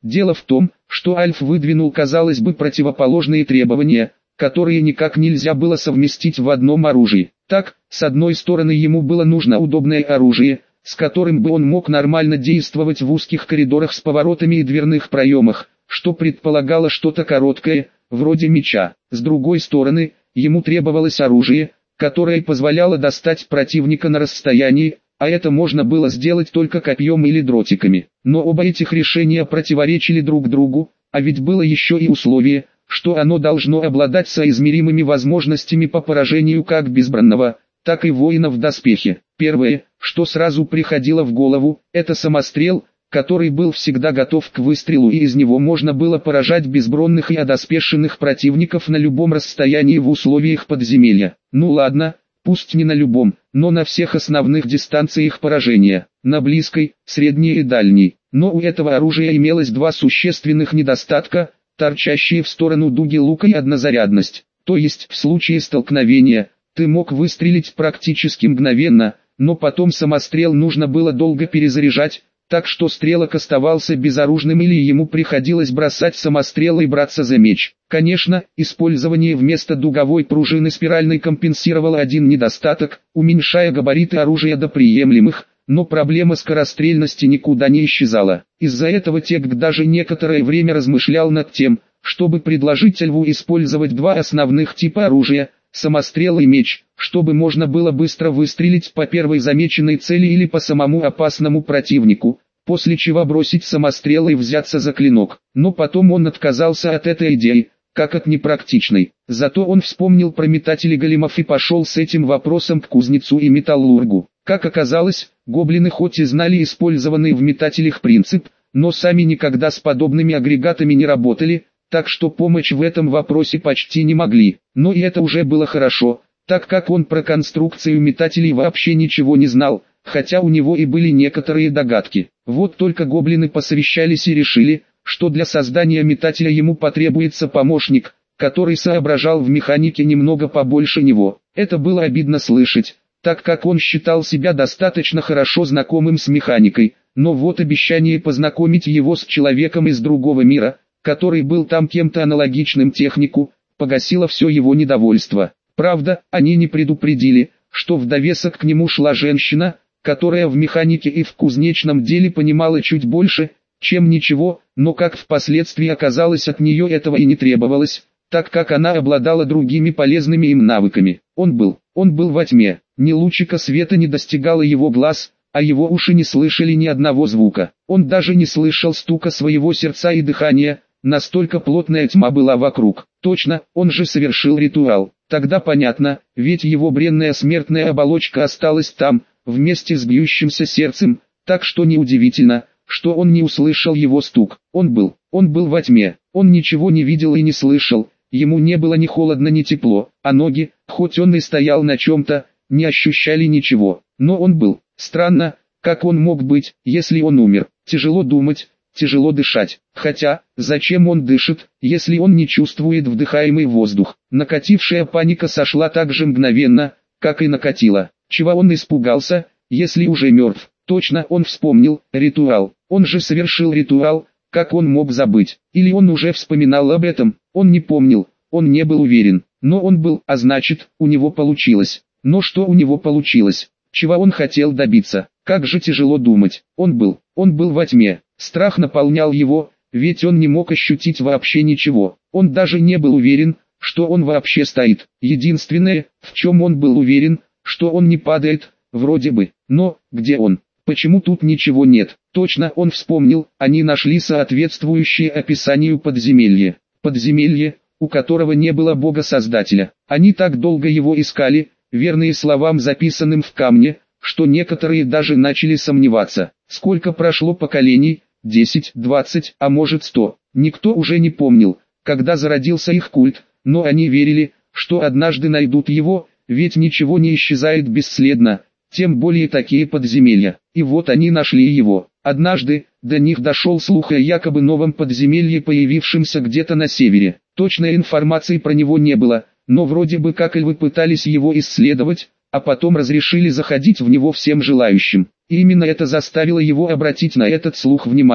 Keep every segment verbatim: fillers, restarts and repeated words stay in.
Дело в том, что Альф выдвинул, казалось бы, противоположные требования, которые никак нельзя было совместить в одном оружии. Так, с одной стороны ему было нужно удобное оружие, с которым бы он мог нормально действовать в узких коридорах с поворотами и дверных проемах, что предполагало что-то короткое, вроде меча. С другой стороны, ему требовалось оружие, которое позволяло достать противника на расстоянии, а это можно было сделать только копьем или дротиками. Но оба этих решения противоречили друг другу, а ведь было еще и условие, что оно должно обладать соизмеримыми возможностями по поражению как безбранного, так и воина в доспехе. Первое, что сразу приходило в голову, это самострел, который был всегда готов к выстрелу, и из него можно было поражать безбронных и одоспешенных противников на любом расстоянии в условиях подземелья. Ну ладно, пусть не на любом, но на всех основных дистанциях поражения, на близкой, средней и дальней. Но у этого оружия имелось два существенных недостатка: торчащие в сторону дуги лука и однозарядность. То есть в случае столкновения, ты мог выстрелить практически мгновенно, но потом самострел нужно было долго перезаряжать, так что стрелок оставался безоружным или ему приходилось бросать самострел и браться за меч. Конечно, использование вместо дуговой пружины спиральной компенсировало один недостаток, уменьшая габариты оружия до приемлемых, но проблема скорострельности никуда не исчезала. Из-за этого Тек даже некоторое время размышлял над тем, чтобы предложить Льву использовать два основных типа оружия – самострел и меч, чтобы можно было быстро выстрелить по первой замеченной цели или по самому опасному противнику, после чего бросить самострел и взяться за клинок. Но потом он отказался от этой идеи, как от непрактичной. Зато он вспомнил про метатели големов и пошел с этим вопросом к кузнецу и металлургу. Как оказалось, гоблины хоть и знали использованный в метателях принцип, но сами никогда с подобными агрегатами не работали, так что помочь в этом вопросе почти не могли. Но и это уже было хорошо, так как он про конструкцию метателей вообще ничего не знал, хотя у него и были некоторые догадки. Вот только гоблины посовещались и решили, что для создания метателя ему потребуется помощник, который соображал в механике немного побольше него. Это было обидно слышать, так как он считал себя достаточно хорошо знакомым с механикой, но вот обещание познакомить его с человеком из другого мира, который был там кем-то аналогичным технику, погасило все его недовольство. Правда, они не предупредили, что в довесок к нему шла женщина, которая в механике и в кузнечном деле понимала чуть больше, чем ничего, но как впоследствии оказалось, от нее этого и не требовалось, так как она обладала другими полезными им навыками. Он был, он был во тьме, ни лучика света не достигало его глаз, а его уши не слышали ни одного звука. Он даже не слышал стука своего сердца и дыхания, настолько плотная тьма была вокруг. Точно, он же совершил ритуал. Тогда понятно, ведь его бренная смертная оболочка осталась там, вместе с бьющимся сердцем, так что неудивительно, что он не услышал его стук. Он был, он был во тьме, он ничего не видел и не слышал, ему не было ни холодно, ни тепло, а ноги, хоть он и стоял на чем-то, не ощущали ничего. Но он был. Странно, как он мог быть, если он умер. Тяжело думать, тяжело дышать. Хотя, зачем он дышит, если он не чувствует вдыхаемый воздух? Накатившая паника сошла так же мгновенно, как и накатила. Чего он испугался, если уже мертв? Точно, он вспомнил, ритуал. Он же совершил ритуал, как он мог забыть? Или он уже вспоминал об этом? Он не помнил, он не был уверен. Но он был, а значит, у него получилось. Но что у него получилось? Чего он хотел добиться? Как же тяжело думать. Он был, он был во тьме. Страх наполнял его, ведь он не мог ощутить вообще ничего. Он даже не был уверен, что он вообще стоит. Единственное, в чем он был уверен, что он не падает, вроде бы. Но, где он? Почему тут ничего нет? Точно, он вспомнил, они нашли соответствующее описанию подземелье. Подземелье, у которого не было бога-создателя. Они так долго его искали, верные словам, записанным в камне, что некоторые даже начали сомневаться. Сколько прошло поколений, десять, двадцать, а может сто. Никто уже не помнил, когда зародился их культ, но они верили, что однажды найдут его, ведь ничего не исчезает бесследно, тем более такие подземелья. И вот они нашли его. Однажды, до них дошел слух о якобы новом подземелье, появившемся где-то на севере. Точной информации про него не было, но вроде бы как львы пытались его исследовать, а потом разрешили заходить в него всем желающим. И именно это заставило его обратить на этот слух внимание.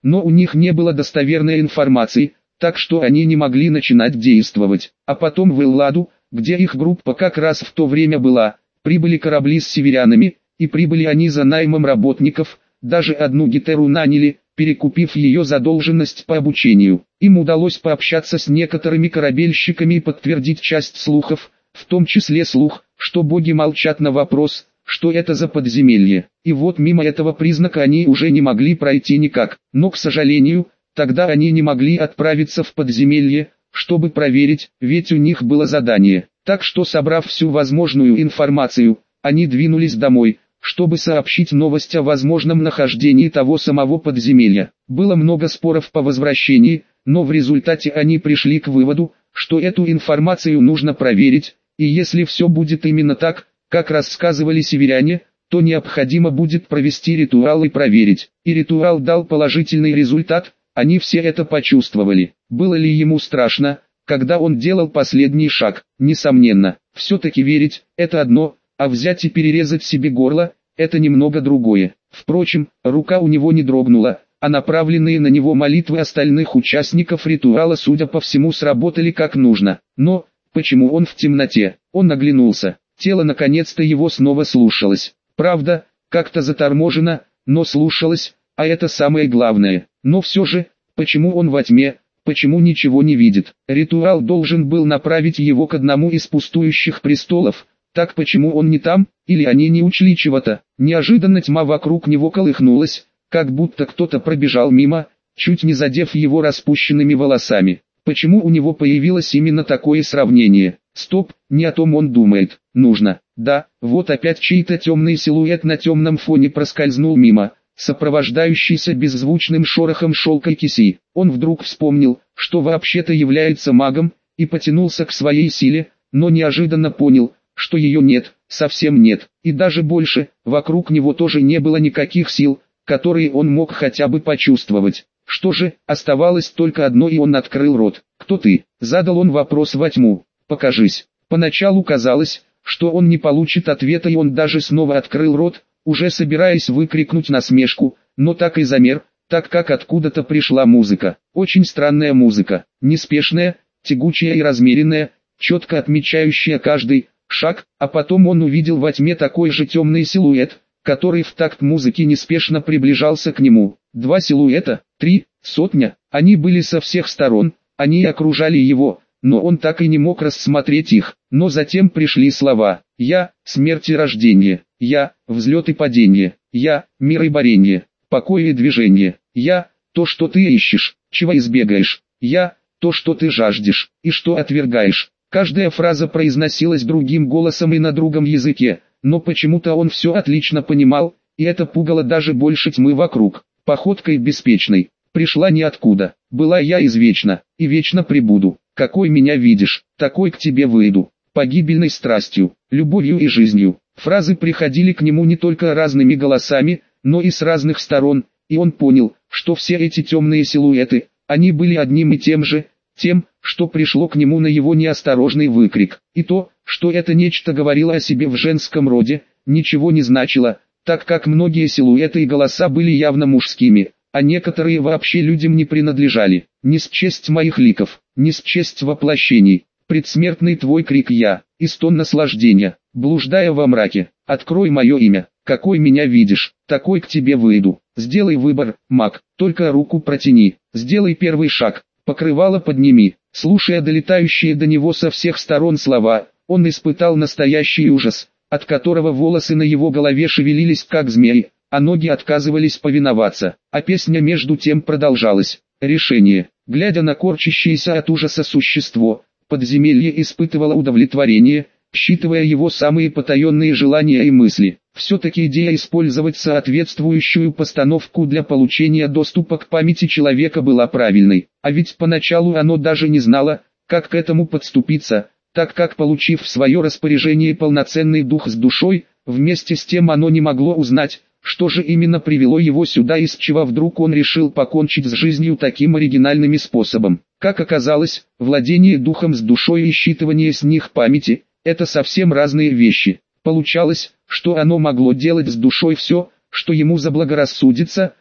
но у них не было достоверной информации, так что они не могли начинать действовать. А потом в Элладу, где их группа как раз в то время была, прибыли корабли с северянами, и прибыли они за наймом работников, даже одну гитеру наняли, перекупив ее задолженность по обучению. Им удалось пообщаться с некоторыми корабельщиками и подтвердить часть слухов, в том числе слух, что боги молчат на вопрос, что это за подземелье. И вот мимо этого признака они уже не могли пройти никак. Но, к сожалению, тогда они не могли отправиться в подземелье, чтобы проверить, ведь у них было задание. Так что, собрав всю возможную информацию, они двинулись домой, чтобы сообщить новость о возможном нахождении того самого подземелья. Было много споров по возвращении, но в результате они пришли к выводу, что эту информацию нужно проверить, и если все будет именно так, как рассказывали северяне, то необходимо будет провести ритуал и проверить. И ритуал дал положительный результат, они все это почувствовали. Было ли ему страшно, когда он делал последний шаг? Несомненно, все-таки верить – это одно, а взять и перерезать себе горло – это немного другое. Впрочем, рука у него не дрогнула, а направленные на него молитвы остальных участников ритуала, судя по всему, сработали как нужно. Но, почему он в темноте? Он оглянулся. Тело наконец-то его снова слушалось. Правда, как-то заторможено, но слушалось, а это самое главное. Но все же, почему он во тьме, почему ничего не видит? Ритуал должен был направить его к одному из пустующих престолов. Так почему он не там, или они не учли чего-то? Неожиданно тьма вокруг него колыхнулась, как будто кто-то пробежал мимо, чуть не задев его распущенными волосами. Почему у него появилось именно такое сравнение? Стоп, не о том он думает. Нужно. Да, вот опять чей-то темный силуэт на темном фоне проскользнул мимо, сопровождающийся беззвучным шорохом шелка и киси. Он вдруг вспомнил, что вообще-то является магом, и потянулся к своей силе, но неожиданно понял, что ее нет, совсем нет, и даже больше, вокруг него тоже не было никаких сил, которые он мог хотя бы почувствовать. Что же, оставалось только одно, и он открыл рот. «Кто ты?» – задал он вопрос во тьму. «Покажись». Поначалу казалось, что он не получит ответа, и он даже снова открыл рот, уже собираясь выкрикнуть насмешку, но так и замер, так как откуда-то пришла музыка. Очень странная музыка, неспешная, тягучая и размеренная, четко отмечающая каждый шаг, а потом он увидел во тьме такой же темный силуэт, который в такт музыки неспешно приближался к нему. Два силуэта, три, сотня, они были со всех сторон, они окружали его, но он так и не мог рассмотреть их. Но затем пришли слова: «Я – смерть и рождение, я – взлет и падение, я – мир и борение, покой и движение, я – то, что ты ищешь, чего избегаешь, я – то, что ты жаждешь и что отвергаешь». Каждая фраза произносилась другим голосом и на другом языке, но почему-то он все отлично понимал, и это пугало даже больше тьмы вокруг. Походкой беспечной, пришла ниоткуда, была я извечно, и вечно пребуду. Какой меня видишь, такой к тебе выйду, погибельной страстью, любовью и жизнью. Фразы приходили к нему не только разными голосами, но и с разных сторон, и он понял, что все эти темные силуэты, они были одним и тем же, тем, что пришло к нему на его неосторожный выкрик. И то, что это нечто говорило о себе в женском роде, ничего не значило, так как многие силуэты и голоса были явно мужскими, а некоторые вообще людям не принадлежали. «Не счесть моих ликов, не счесть воплощений, предсмертный твой крик я, и стон наслаждения, блуждая во мраке, открой мое имя, какой меня видишь, такой к тебе выйду, сделай выбор, маг, только руку протяни, сделай первый шаг, покрывало подними». Слушая долетающие до него со всех сторон слова, он испытал настоящий ужас, от которого волосы на его голове шевелились как змеи, а ноги отказывались повиноваться, а песня между тем продолжалась. Решение. Глядя на корчащееся от ужаса существо, подземелье испытывало удовлетворение, считывая его самые потаенные желания и мысли. Все-таки идея использовать соответствующую постановку для получения доступа к памяти человека была правильной, а ведь поначалу оно даже не знало, как к этому подступиться, так как, получив в свое распоряжение полноценный дух с душой, вместе с тем оно не могло узнать, что же именно привело его сюда и с чего вдруг он решил покончить с жизнью таким оригинальным способом. Как оказалось, владение духом с душой и считывание с них памяти – это совсем разные вещи. Получалось, что оно могло делать с душой все, что ему заблагорассудится,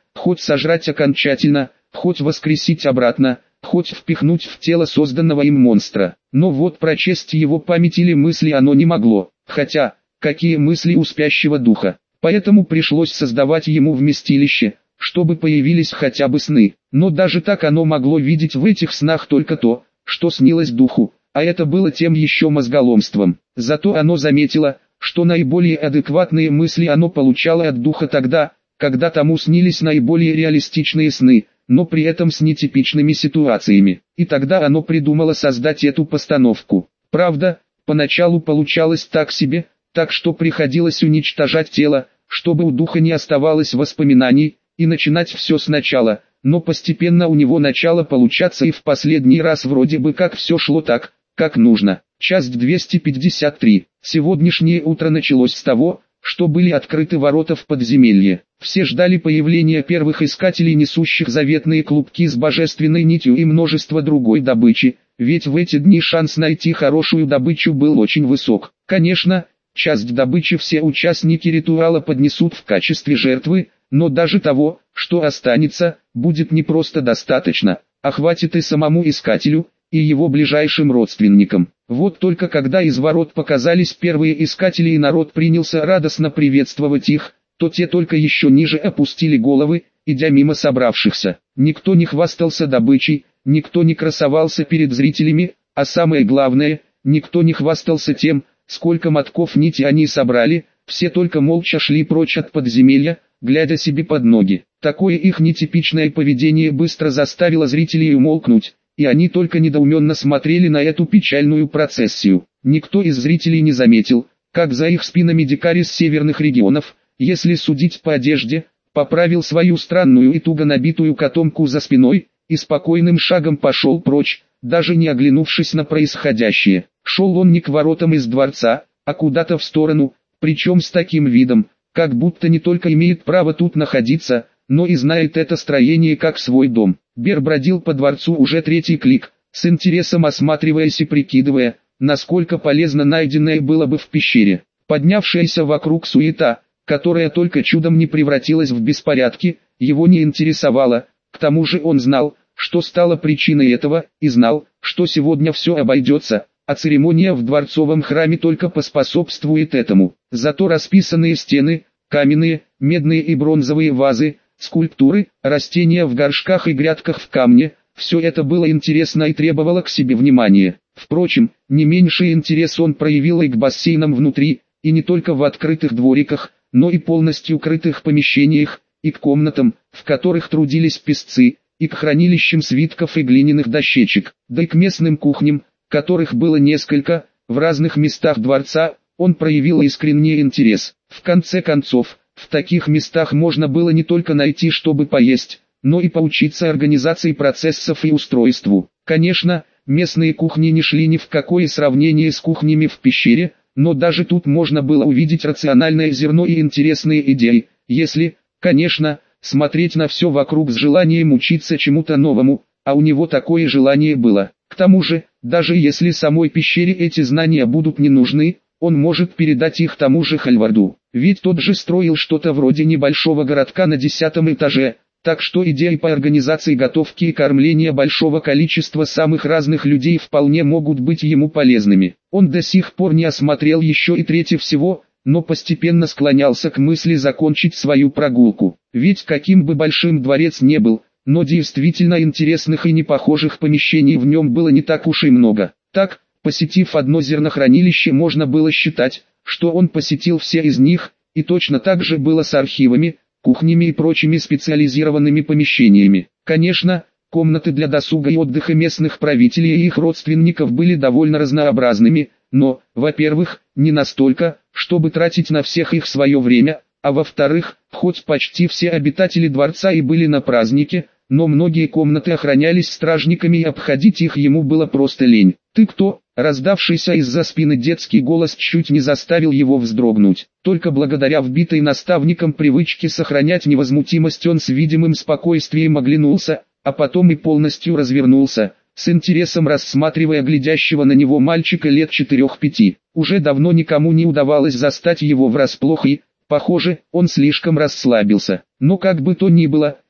хоть сожрать окончательно, хоть воскресить обратно, хоть впихнуть в тело созданного им монстра. Но вот прочесть его память или мысли оно не могло, хотя, какие мысли у спящего духа. Поэтому пришлось создавать ему вместилище, чтобы появились хотя бы сны. Но даже так оно могло видеть в этих снах только то, что снилось духу, а это было тем еще мозголомством. Зато оно заметило, что наиболее адекватные мысли оно получало от духа тогда, когда тому снились наиболее реалистичные сны, но при этом с нетипичными ситуациями. И тогда оно придумало создать эту постановку. Правда, поначалу получалось так себе, так что приходилось уничтожать тело, чтобы у духа не оставалось воспоминаний, и начинать все сначала, но постепенно у него начало получаться и в последний раз вроде бы как все шло так, как нужно. Часть двести пятьдесят три. Сегодняшнее утро началось с того, что были открыты ворота в подземелье. Все ждали появления первых искателей, несущих заветные клубки с божественной нитью и множество другой добычи, ведь в эти дни шанс найти хорошую добычу был очень высок. Конечно, часть добычи все участники ритуала поднесут в качестве жертвы, но даже того, что останется, будет не просто достаточно, а хватит и самому искателю, и его ближайшим родственникам. Вот только когда из ворот показались первые искатели и народ принялся радостно приветствовать их, то те только еще ниже опустили головы, идя мимо собравшихся. Никто не хвастался добычей, никто не красовался перед зрителями, а самое главное, никто не хвастался тем, сколько мотков нити они собрали, все только молча шли прочь от подземелья, глядя себе под ноги. Такое их нетипичное поведение быстро заставило зрителей умолкнуть, и они только недоуменно смотрели на эту печальную процессию. Никто из зрителей не заметил, как за их спинами дикарь из северных регионов, если судить по одежде, поправил свою странную и туго набитую котомку за спиной, и спокойным шагом пошел прочь, даже не оглянувшись на происходящее. Шел он не к воротам из дворца, а куда-то в сторону, причем с таким видом, как будто не только имеет право тут находиться, но и знает это строение как свой дом. Бер бродил по дворцу уже третий клик, с интересом осматриваясь и прикидывая, насколько полезно найденное было бы в пещере. Поднявшаяся вокруг суета, которая только чудом не превратилась в беспорядки, его не интересовала. К тому же он знал, что стало причиной этого, и знал, что сегодня все обойдется, а церемония в дворцовом храме только поспособствует этому. Зато расписанные стены, каменные, медные и бронзовые вазы, скульптуры, растения в горшках и грядках в камне, все это было интересно и требовало к себе внимания. Впрочем, не меньший интерес он проявил и к бассейнам внутри, и не только в открытых двориках, но и полностью крытых помещениях, и к комнатам, в которых трудились песцы, и к хранилищам свитков и глиняных дощечек, да и к местным кухням, которых было несколько, в разных местах дворца. Он проявил искренний интерес. В конце концов, в таких местах можно было не только найти, чтобы поесть, но и поучиться организации процессов и устройству. Конечно, местные кухни не шли ни в какое сравнение с кухнями в пещере, но даже тут можно было увидеть рациональное зерно и интересные идеи, если, конечно, смотреть на все вокруг с желанием учиться чему-то новому, а у него такое желание было. К тому же, даже если самой пещере эти знания будут не нужны, он может передать их тому же Хальварду, ведь тот же строил что-то вроде небольшого городка на десятом этаже, так что идеи по организации готовки и кормления большого количества самых разных людей вполне могут быть ему полезными. Он до сих пор не осмотрел еще и третье всего, но постепенно склонялся к мысли закончить свою прогулку, ведь каким бы большим дворец не был, но действительно интересных и непохожих помещений в нем было не так уж и много. Так, посетив одно зернохранилище, можно было считать, что он посетил все из них, и точно так же было с архивами, кухнями и прочими специализированными помещениями. Конечно, комнаты для досуга и отдыха местных правителей и их родственников были довольно разнообразными, но, во-первых, не настолько, чтобы тратить на всех их свое время, а во-вторых, хоть почти все обитатели дворца и были на празднике, но многие комнаты охранялись стражниками и обходить их ему было просто лень. «Ты кто?» Раздавшийся из-за спины детский голос чуть не заставил его вздрогнуть. Только благодаря вбитой наставником привычке сохранять невозмутимость он с видимым спокойствием оглянулся, а потом и полностью развернулся, с интересом рассматривая глядящего на него мальчика лет четырех-пяти. Уже давно никому не удавалось застать его врасплох и, похоже, он слишком расслабился. Но как бы то ни было,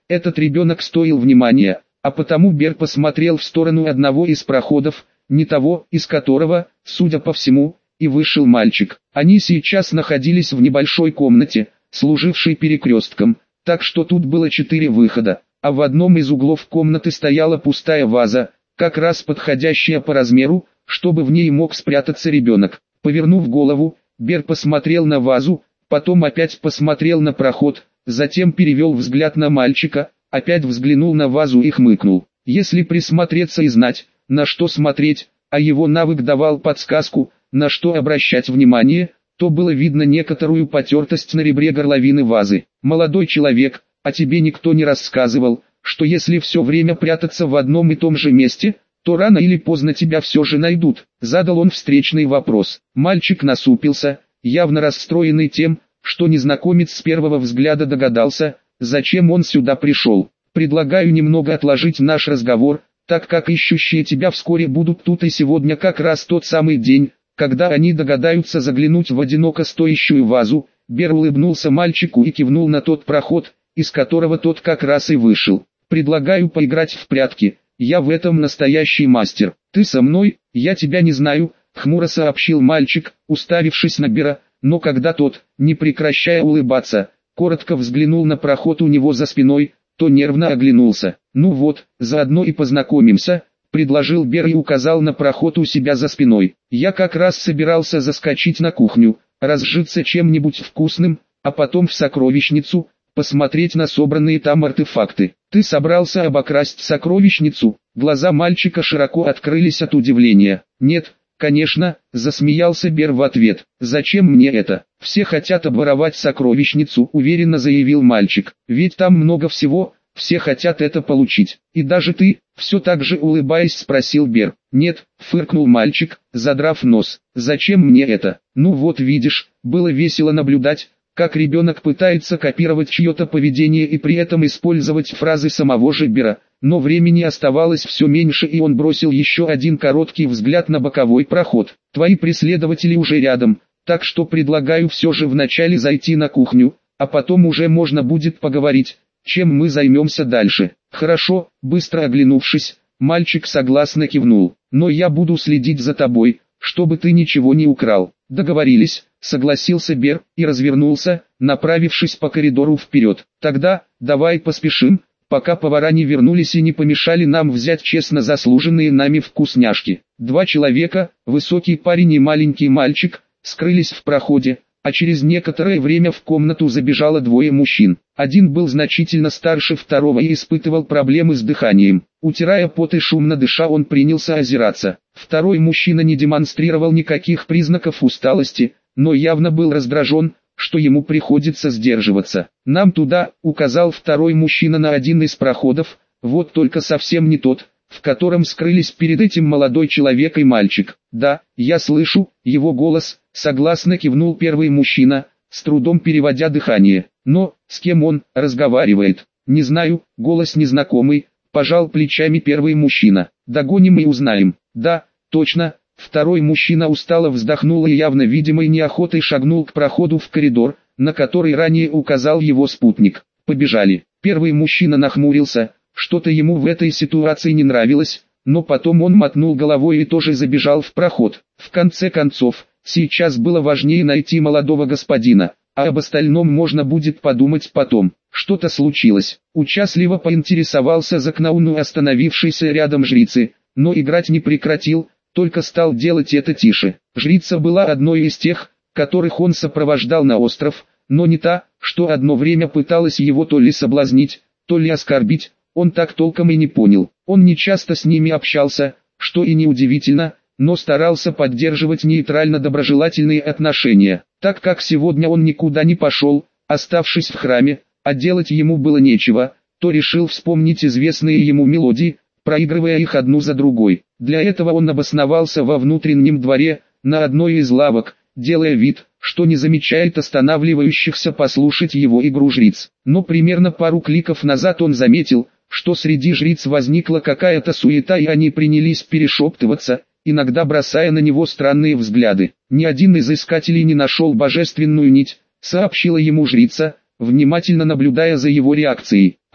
Этот ребенок стоил внимания, а потому Бер посмотрел в сторону одного из проходов, не того, из которого, судя по всему, и вышел мальчик. Они сейчас находились в небольшой комнате, служившей перекрестком, так что тут было четыре выхода, а в одном из углов комнаты стояла пустая ваза, как раз подходящая по размеру, чтобы в ней мог спрятаться ребенок. Повернув голову, Бер посмотрел на вазу, потом опять посмотрел на проход, затем перевел взгляд на мальчика, опять взглянул на вазу и хмыкнул. Если присмотреться и знать, на что смотреть, а его навык давал подсказку, на что обращать внимание, то было видно некоторую потертость на ребре горловины вазы. «Молодой человек, а тебе никто не рассказывал, что если все время прятаться в одном и том же месте, то рано или поздно тебя все же найдут?» Задал он встречный вопрос. Мальчик насупился, явно расстроенный тем, что незнакомец с первого взгляда догадался, зачем он сюда пришел. «Предлагаю немного отложить наш разговор, так как ищущие тебя вскоре будут тут, и сегодня как раз тот самый день, когда они догадаются заглянуть в одиноко стоящую вазу». Бер улыбнулся мальчику и кивнул на тот проход, из которого тот как раз и вышел. «Предлагаю поиграть в прятки, я в этом настоящий мастер. Ты со мной? Я тебя не знаю», — хмуро сообщил мальчик, уставившись на Бера, но когда тот, не прекращая улыбаться, коротко взглянул на проход у него за спиной, то нервно оглянулся. «Ну вот, заодно и познакомимся», — предложил Бер и указал на проход у себя за спиной. «Я как раз собирался заскочить на кухню, разжиться чем-нибудь вкусным, а потом в сокровищницу, посмотреть на собранные там артефакты». «Ты собрался обокрасть сокровищницу?» Глаза мальчика широко открылись от удивления. «Нет, конечно», — засмеялся Бер в ответ. «Зачем мне это? Все хотят обворовать сокровищницу», — уверенно заявил мальчик. «Ведь там много всего, все хотят это получить. И даже ты?» — все так же улыбаясь спросил Бер. «Нет», — фыркнул мальчик, задрав нос. «Зачем мне это? Ну вот видишь, было весело наблюдать, как ребенок пытается копировать чье-то поведение и при этом использовать фразы самого же Бера». Но времени оставалось все меньше, и он бросил еще один короткий взгляд на боковой проход. «Твои преследователи уже рядом, так что предлагаю все же вначале зайти на кухню, а потом уже можно будет поговорить, чем мы займемся дальше». «Хорошо», — быстро оглянувшись, мальчик согласно кивнул. «Но я буду следить за тобой, чтобы ты ничего не украл». «Договорились», — согласился Бер и развернулся, направившись по коридору вперед. «Тогда, давай поспешим, пока повара не вернулись и не помешали нам взять честно заслуженные нами вкусняшки». Два человека, высокий парень и маленький мальчик, скрылись в проходе, а через некоторое время в комнату забежало двое мужчин. Один был значительно старше второго и испытывал проблемы с дыханием. Утирая пот и шумно дыша, он принялся озираться. Второй мужчина не демонстрировал никаких признаков усталости, но явно был раздражен, что ему приходится сдерживаться. «Нам туда», — указал второй мужчина на один из проходов, вот только совсем не тот, в котором скрылись перед этим молодой человек и мальчик. «Да, я слышу его голос», — согласно кивнул первый мужчина, с трудом переводя дыхание. «Но, с кем он разговаривает?» «Не знаю, голос незнакомый», — пожал плечами первый мужчина. «Догоним и узнаем». «Да, точно». Второй мужчина устало вздохнул и явно видимой неохотой шагнул к проходу в коридор, на который ранее указал его спутник. «Побежали». Первый мужчина нахмурился, что-то ему в этой ситуации не нравилось, но потом он мотнул головой и тоже забежал в проход. В конце концов, сейчас было важнее найти молодого господина, а об остальном можно будет подумать потом. Что-то случилось. Участливо поинтересовался Закнауну остановившийся рядом жрицы, но играть не прекратил, только стал делать это тише. Жрица была одной из тех, которых он сопровождал на остров, но не та, что одно время пыталась его то ли соблазнить, то ли оскорбить, он так толком и не понял. Он не часто с ними общался, что и неудивительно, но старался поддерживать нейтрально-доброжелательные отношения. Так как сегодня он никуда не пошел, оставшись в храме, а делать ему было нечего, то решил вспомнить известные ему мелодии, проигрывая их одну за другой. Для этого он обосновался во внутреннем дворе, на одной из лавок, делая вид, что не замечает останавливающихся послушать его игру жриц. Но примерно пару кликов назад он заметил, что среди жриц возникла какая-то суета и они принялись перешептываться, иногда бросая на него странные взгляды. «Ни один из искателей не нашел божественную нить», — сообщила ему жрица, внимательно наблюдая за его реакцией. «Ау,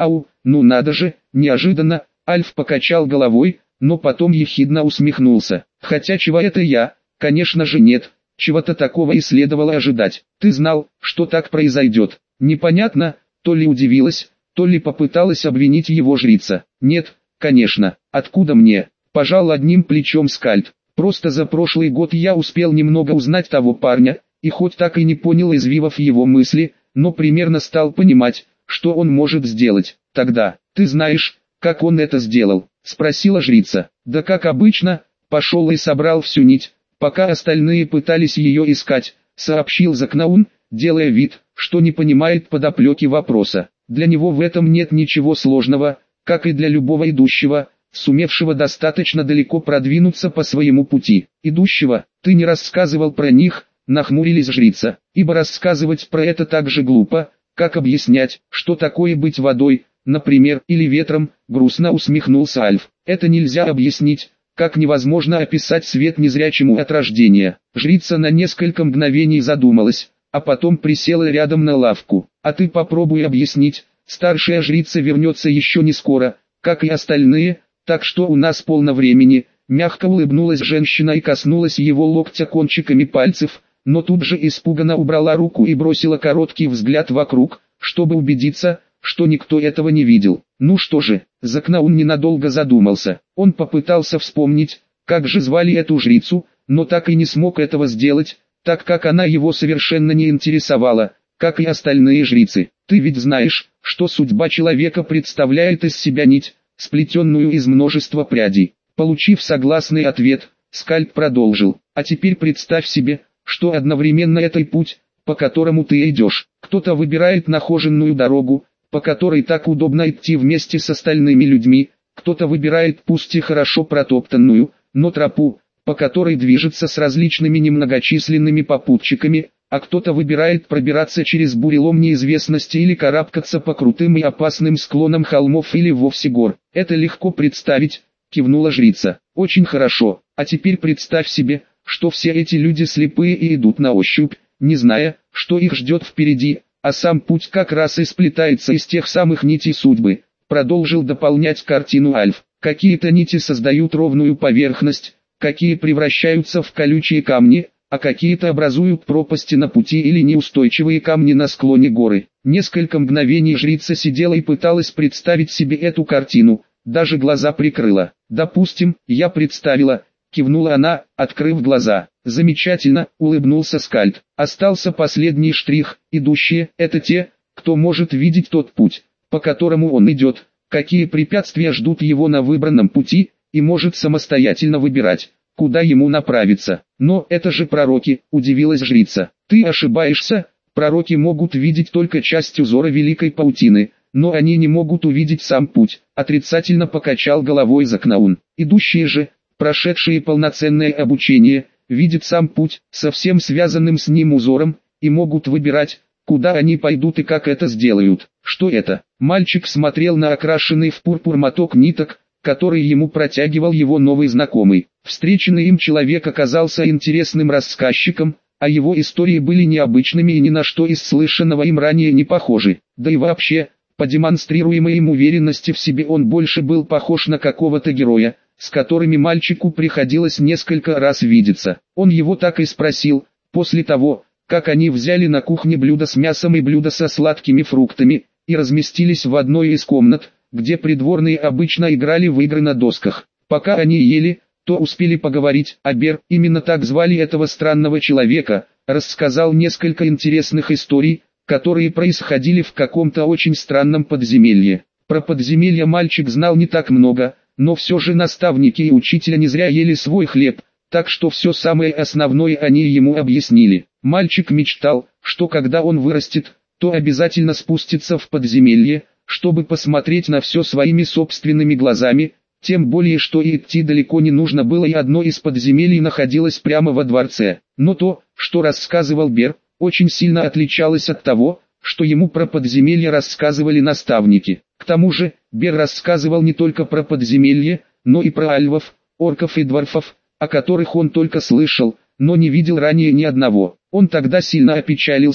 Ну надо же, неожиданно, Альф покачал головой, но потом ехидно усмехнулся. Хотя чего это я? Конечно же нет, чего-то такого и следовало ожидать. Ты знал, что так произойдет. Непонятно, то ли удивилась, то ли попыталась обвинить его жрица. Нет, конечно, откуда мне? Пожал одним плечом Скальд. Просто за прошлый год я успел немного узнать того парня, и хоть так и не понял извивов его мысли, но примерно стал понимать, что он может сделать. Тогда, ты знаешь, как он это сделал? Спросила жрица. Да как обычно, пошел и собрал всю нить, пока остальные пытались ее искать, сообщил Закнаун, делая вид, что не понимает подоплеки вопроса. Для него в этом нет ничего сложного, как и для любого идущего, сумевшего достаточно далеко продвинуться по своему пути. Идущего, ты не рассказывал про них, нахмурились жрица, ибо рассказывать про это так же глупо, как объяснять, что такое быть водой, например, или ветром, грустно усмехнулся Альф. Это нельзя объяснить, как невозможно описать свет незрячему от рождения. Жрица на несколько мгновений задумалась, а потом присела рядом на лавку. А ты попробуй объяснить, старшая жрица вернется еще не скоро, как и остальные, так что у нас полно времени. Мягко улыбнулась женщина и коснулась его локтя кончиками пальцев, но тут же испуганно убрала руку и бросила короткий взгляд вокруг, чтобы убедиться, что никто этого не видел. Ну что же, Закнаун ненадолго задумался. Он попытался вспомнить, как же звали эту жрицу, но так и не смог этого сделать, так как она его совершенно не интересовала, как и остальные жрицы. Ты ведь знаешь, что судьба человека представляет из себя нить, сплетенную из множества прядей. Получив согласный ответ, Скальд продолжил. А теперь представь себе, что одновременно это и путь, по которому ты идешь. Кто-то выбирает нахоженную дорогу, по которой так удобно идти вместе с остальными людьми, кто-то выбирает пусть и хорошо протоптанную, но тропу, по которой движется с различными немногочисленными попутчиками, а кто-то выбирает пробираться через бурелом неизвестности или карабкаться по крутым и опасным склонам холмов или вовсе гор. Это легко представить, кивнула жрица. Очень хорошо, а теперь представь себе, что все эти люди слепые и идут на ощупь, не зная, что их ждет впереди, а сам путь как раз и сплетается из тех самых нитей судьбы. Продолжил дополнять картину Альф. Какие-то нити создают ровную поверхность, какие превращаются в колючие камни, а какие-то образуют пропасти на пути или неустойчивые камни на склоне горы. Несколько мгновений жрица сидела и пыталась представить себе эту картину, даже глаза прикрыла. «Допустим, я представила», — кивнула она, открыв глаза. «Замечательно», — улыбнулся Скальд. «Остался последний штрих. Идущие — это те, кто может видеть тот путь, по которому он идет, какие препятствия ждут его на выбранном пути, и может самостоятельно выбирать, куда ему направиться». «Но это же пророки», — удивилась жрица. «Ты ошибаешься, пророки могут видеть только часть узора великой паутины, но они не могут увидеть сам путь», — отрицательно покачал головой Закнаун. «Идущие же, прошедшие полноценное обучение, видят сам путь, со всем связанным с ним узором, и могут выбирать, куда они пойдут и как это сделают». «Что это?» Мальчик смотрел на окрашенный в пурпур моток ниток, который ему протягивал его новый знакомый. Встреченный им человек оказался интересным рассказчиком, а его истории были необычными и ни на что из слышанного им ранее не похожи. Да и вообще, по демонстрируемой им уверенности в себе он больше был похож на какого-то героя, с которыми мальчику приходилось несколько раз видеться. Он его так и спросил, после того, как они взяли на кухне блюдо с мясом и блюдо со сладкими фруктами, и разместились в одной из комнат, где придворные обычно играли в игры на досках. Пока они ели, то успели поговорить. Абер, именно так звали этого странного человека, рассказал несколько интересных историй, которые происходили в каком-то очень странном подземелье. Про подземелье мальчик знал не так много, но все же наставники и учителя не зря ели свой хлеб, так что все самое основное они ему объяснили. Мальчик мечтал, что когда он вырастет, то обязательно спустится в подземелье, чтобы посмотреть на все своими собственными глазами, тем более что и идти далеко не нужно было, и одно из подземелий находилось прямо во дворце. Но то, что рассказывал Бер, очень сильно отличалось от того, что ему про подземелье рассказывали наставники. К тому же, Бер рассказывал не только про подземелье, но и про альвов, орков и дворфов, о которых он только слышал, но не видел ранее ни одного. Он тогда сильно опечалился,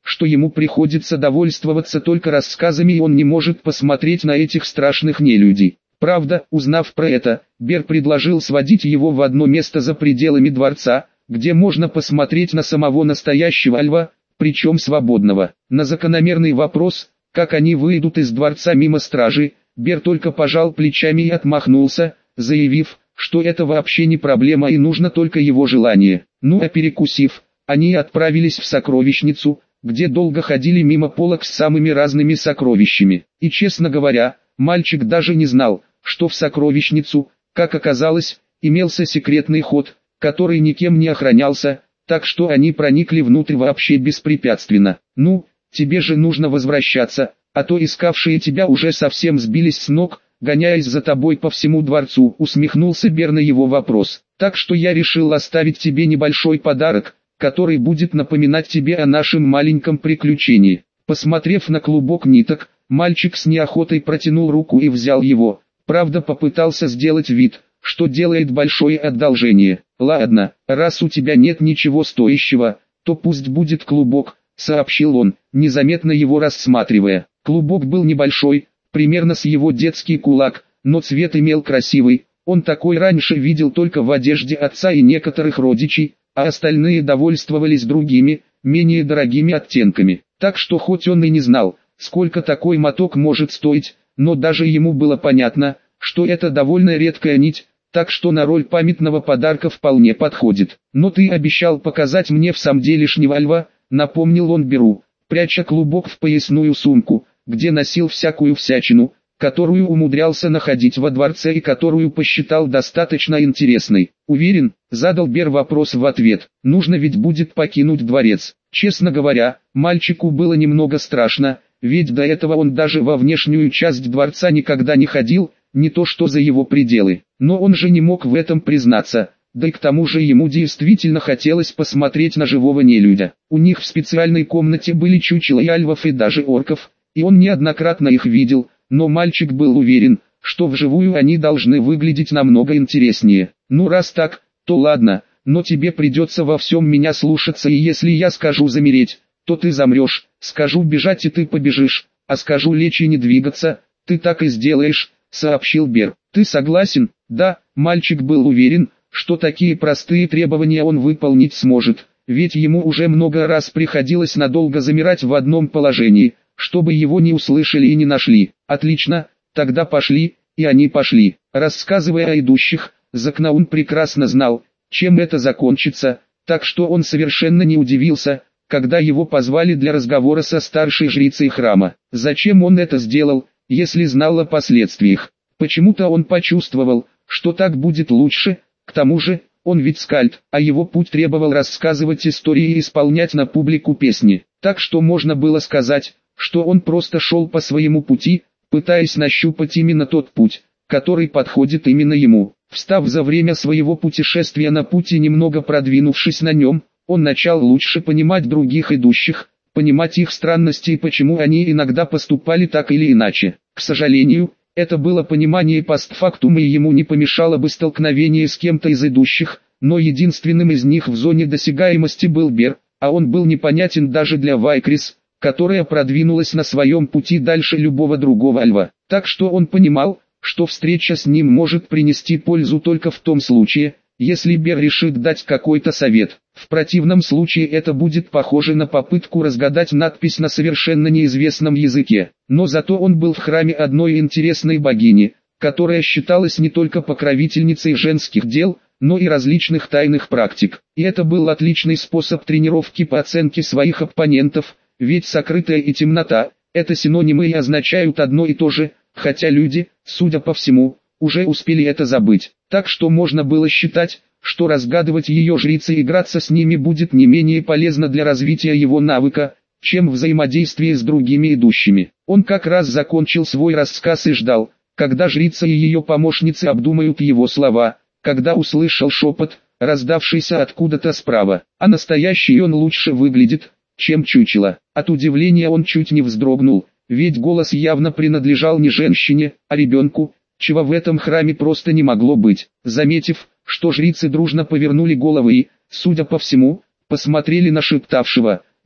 что ему приходится довольствоваться только рассказами и он не может посмотреть на этих страшных нелюдей. Правда, узнав про это, Бер предложил сводить его в одно место за пределами дворца, где можно посмотреть на самого настоящего льва, причем свободного. На закономерный вопрос, как они выйдут из дворца мимо стражи, Бер только пожал плечами и отмахнулся, заявив, что это вообще не проблема и нужно только его желание. Ну а перекусив, они отправились в сокровищницу, где долго ходили мимо полок с самыми разными сокровищами. И честно говоря, мальчик даже не знал, что в сокровищницу, как оказалось, имелся секретный ход, который никем не охранялся, так что они проникли внутрь вообще беспрепятственно. «Ну, тебе же нужно возвращаться, а то искавшие тебя уже совсем сбились с ног, гоняясь за тобой по всему дворцу», усмехнулся Бер на его вопрос. «Так что я решил оставить тебе небольшой подарок, который будет напоминать тебе о нашем маленьком приключении». Посмотрев на клубок ниток, мальчик с неохотой протянул руку и взял его. Правда, попытался сделать вид, что делает большое одолжение. «Ладно, раз у тебя нет ничего стоящего, то пусть будет клубок», сообщил он, незаметно его рассматривая. Клубок был небольшой, примерно с его детский кулак, но цвет имел красивый. Он такой раньше видел только в одежде отца и некоторых родичей, а остальные довольствовались другими, менее дорогими оттенками. Так что хоть он и не знал, сколько такой моток может стоить, но даже ему было понятно, что это довольно редкая нить, так что на роль памятного подарка вполне подходит. «Но ты обещал показать мне в самом делешнего льва», напомнил он Беру, пряча клубок в поясную сумку, где носил всякую всячину, которую умудрялся находить во дворце и которую посчитал достаточно интересной. «Уверен?» — задал Бер вопрос в ответ. «Нужно ведь будет покинуть дворец». Честно говоря, мальчику было немного страшно, ведь до этого он даже во внешнюю часть дворца никогда не ходил, не то что за его пределы. Но он же не мог в этом признаться, да и к тому же ему действительно хотелось посмотреть на живого нелюдя. У них в специальной комнате были чучела и альвов и даже орков, и он неоднократно их видел, но мальчик был уверен, что вживую они должны выглядеть намного интереснее. «Ну раз так, то ладно, но тебе придется во всем меня слушаться, и если я скажу замереть, то ты замрешь, скажу бежать и ты побежишь, а скажу лечь и не двигаться, ты так и сделаешь», сообщил Бер. «Ты согласен?» Да, мальчик был уверен, что такие простые требования он выполнить сможет, ведь ему уже много раз приходилось надолго замирать в одном положении, чтобы его не услышали и не нашли. «Отлично, тогда пошли», и они пошли. Рассказывая о идущих, Закнаун прекрасно знал, чем это закончится, так что он совершенно не удивился, когда его позвали для разговора со старшей жрицей храма. Зачем он это сделал, если знал о последствиях? Почему-то он почувствовал, что так будет лучше. К тому же, он ведь скальд, а его путь требовал рассказывать истории и исполнять на публику песни. Так что можно было сказать, что он просто шел по своему пути, пытаясь нащупать именно тот путь, который подходит именно ему. Встав за время своего путешествия на путь и немного продвинувшись на нем, он начал лучше понимать других идущих, понимать их странности и почему они иногда поступали так или иначе. К сожалению, это было понимание постфактум, и ему не помешало бы столкновение с кем-то из идущих, но единственным из них в зоне досягаемости был Бер, а он был непонятен даже для Вайкрис, которая продвинулась на своем пути дальше любого другого льва. Так что он понимал, что встреча с ним может принести пользу только в том случае, если Бер решит дать какой-то совет. В противном случае это будет похоже на попытку разгадать надпись на совершенно неизвестном языке. Но зато он был в храме одной интересной богини, которая считалась не только покровительницей женских дел, но и различных тайных практик. И это был отличный способ тренировки по оценке своих оппонентов, ведь сокрытая и темнота – это синонимы и означают одно и то же, хотя люди, судя по всему, уже успели это забыть. Так что можно было считать, что разгадывать ее жрицы и играться с ними будет не менее полезно для развития его навыка, чем взаимодействие с другими идущими. Он как раз закончил свой рассказ и ждал, когда жрица и ее помощницы обдумают его слова, когда услышал шепот, раздавшийся откуда-то справа. А настоящий он лучше выглядит, чем чучело. От удивления он чуть не вздрогнул, ведь голос явно принадлежал не женщине, а ребенку, чего в этом храме просто не могло быть. Заметив, что жрицы дружно повернули головы и, судя по всему, посмотрели на шептавшего,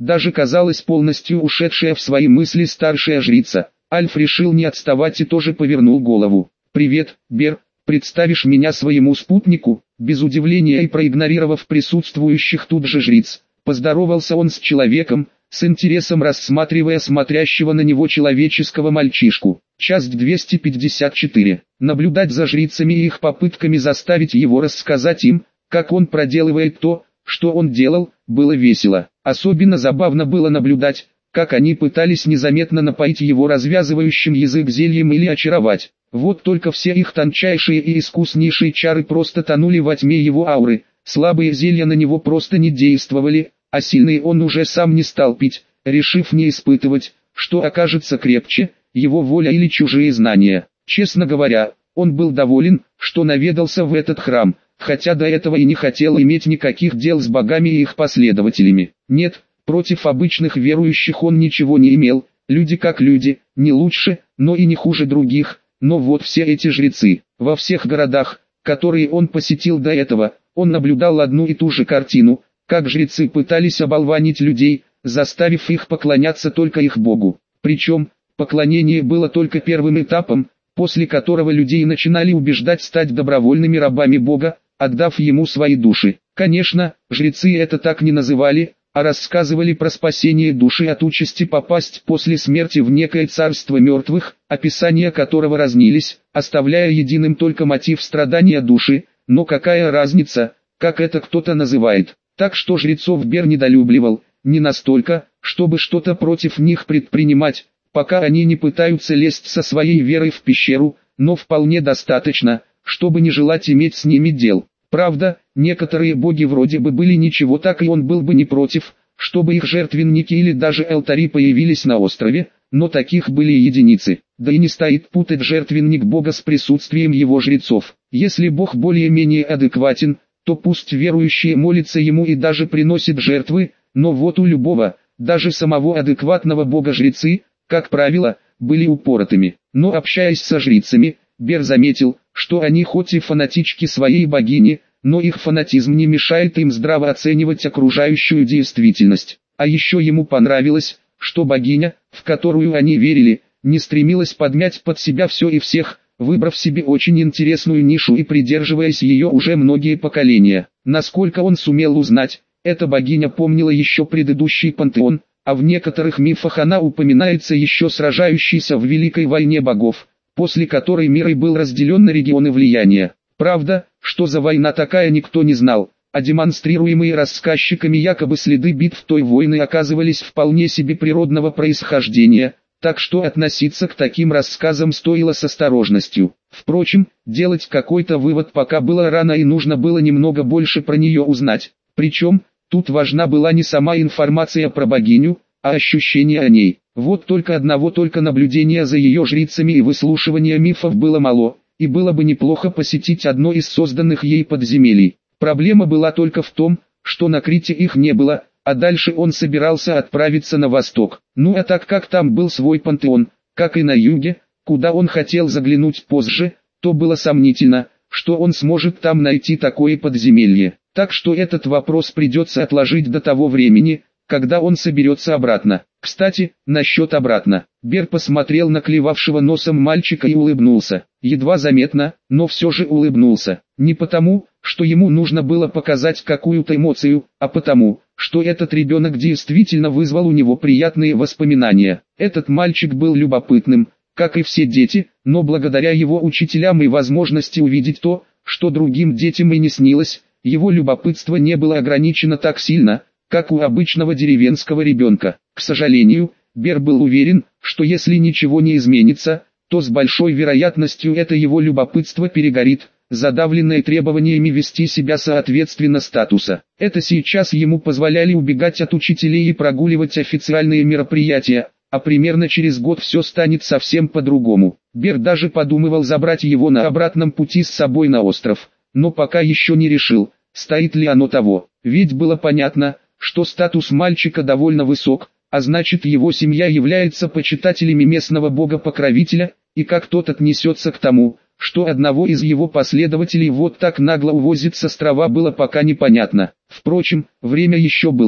даже казалось полностью ушедшая в свои мысли старшая жрица. Альф решил не отставать и тоже повернул голову. «Привет, Бер, представишь меня своему спутнику?» Без удивления и проигнорировав присутствующих тут же жриц, поздоровался он с человеком, с интересом рассматривая смотрящего на него человеческого мальчишку. Часть двести пятьдесят четыре. Наблюдать за жрицами и их попытками заставить его рассказать им, как он проделывает то, что он делал, было весело. Особенно забавно было наблюдать, как они пытались незаметно напоить его развязывающим язык зельем или очаровать. Вот только все их тончайшие и искуснейшие чары просто тонули во тьме его ауры, слабые зелья на него просто не действовали, а сильные он уже сам не стал пить, решив не испытывать, что окажется крепче, его воля или чужие знания. Честно говоря, он был доволен, что наведался в этот храм, хотя до этого и не хотел иметь никаких дел с богами и их последователями. Нет, против обычных верующих он ничего не имел, люди как люди, не лучше, но и не хуже других. Но вот все эти жрецы, во всех городах, которые он посетил до этого, он наблюдал одну и ту же картину, как жрецы пытались оболванить людей, заставив их поклоняться только их богу. Причем, поклонение было только первым этапом, после которого людей начинали убеждать стать добровольными рабами бога, отдав ему свои души. Конечно, жрецы это так не называли, а рассказывали про спасение души от участи попасть после смерти в некое царство мертвых, описания которого разнились, оставляя единым только мотив страдания души, но какая разница, как это кто-то называет. Так что жрецов Бер недолюбливал, не настолько, чтобы что-то против них предпринимать, пока они не пытаются лезть со своей верой в пещеру, но вполне достаточно, чтобы не желать иметь с ними дел. Правда, некоторые боги вроде бы были ничего так, и он был бы не против, чтобы их жертвенники или даже алтари появились на острове, но таких были единицы. Да и не стоит путать жертвенник бога с присутствием его жрецов. Если бог более-менее адекватен, то пусть верующие молятся ему и даже приносят жертвы, но вот у любого, даже самого адекватного бога жрецы, как правило, были упоротыми. Но общаясь со жрицами, Бер заметил, что они хоть и фанатички своей богини, но их фанатизм не мешает им здраво оценивать окружающую действительность. А еще ему понравилось, что богиня, в которую они верили, не стремилась подмять под себя все и всех, выбрав себе очень интересную нишу и придерживаясь ее уже многие поколения. Насколько он сумел узнать, эта богиня помнила еще предыдущий пантеон, а в некоторых мифах она упоминается еще сражающейся в Великой войне богов, после которой мир и был разделен на регионы влияния. Правда, что за война такая никто не знал, а демонстрируемые рассказчиками якобы следы битв той войны оказывались вполне себе природного происхождения, так что относиться к таким рассказам стоило с осторожностью. Впрочем, делать какой-то вывод пока было рано и нужно было немного больше про нее узнать. Причем, тут важна была не сама информация про богиню, а ощущение о ней. Вот только одного только наблюдения за ее жрицами и выслушивания мифов было мало, и было бы неплохо посетить одно из созданных ей подземелий. Проблема была только в том, что на Крите их не было, а дальше он собирался отправиться на восток. Ну а так как там был свой пантеон, как и на юге, куда он хотел заглянуть позже, то было сомнительно, что он сможет там найти такое подземелье. Так что этот вопрос придется отложить до того времени, когда он соберется обратно. Кстати, насчет обратно. Бер посмотрел на клевавшего носом мальчика и улыбнулся. Едва заметно, но все же улыбнулся. Не потому, что ему нужно было показать какую-то эмоцию, а потому, что этот ребенок действительно вызвал у него приятные воспоминания. Этот мальчик был любопытным, как и все дети, но благодаря его учителям и возможности увидеть то, что другим детям и не снилось, его любопытство не было ограничено так сильно, как у обычного деревенского ребенка. К сожалению, Бер был уверен, что если ничего не изменится, то с большой вероятностью это его любопытство перегорит, задавленное требованиями вести себя соответственно статуса. Это сейчас ему позволяли убегать от учителей и прогуливать официальные мероприятия, а примерно через год все станет совсем по-другому. Бер даже подумывал забрать его на обратном пути с собой на остров, но пока еще не решил, стоит ли оно того. Ведь было понятно, что статус мальчика довольно высок, а значит его семья является почитателями местного бога-покровителя, и как тот отнесется к тому, что одного из его последователей вот так нагло увозит с острова, было пока непонятно. Впрочем, время еще было,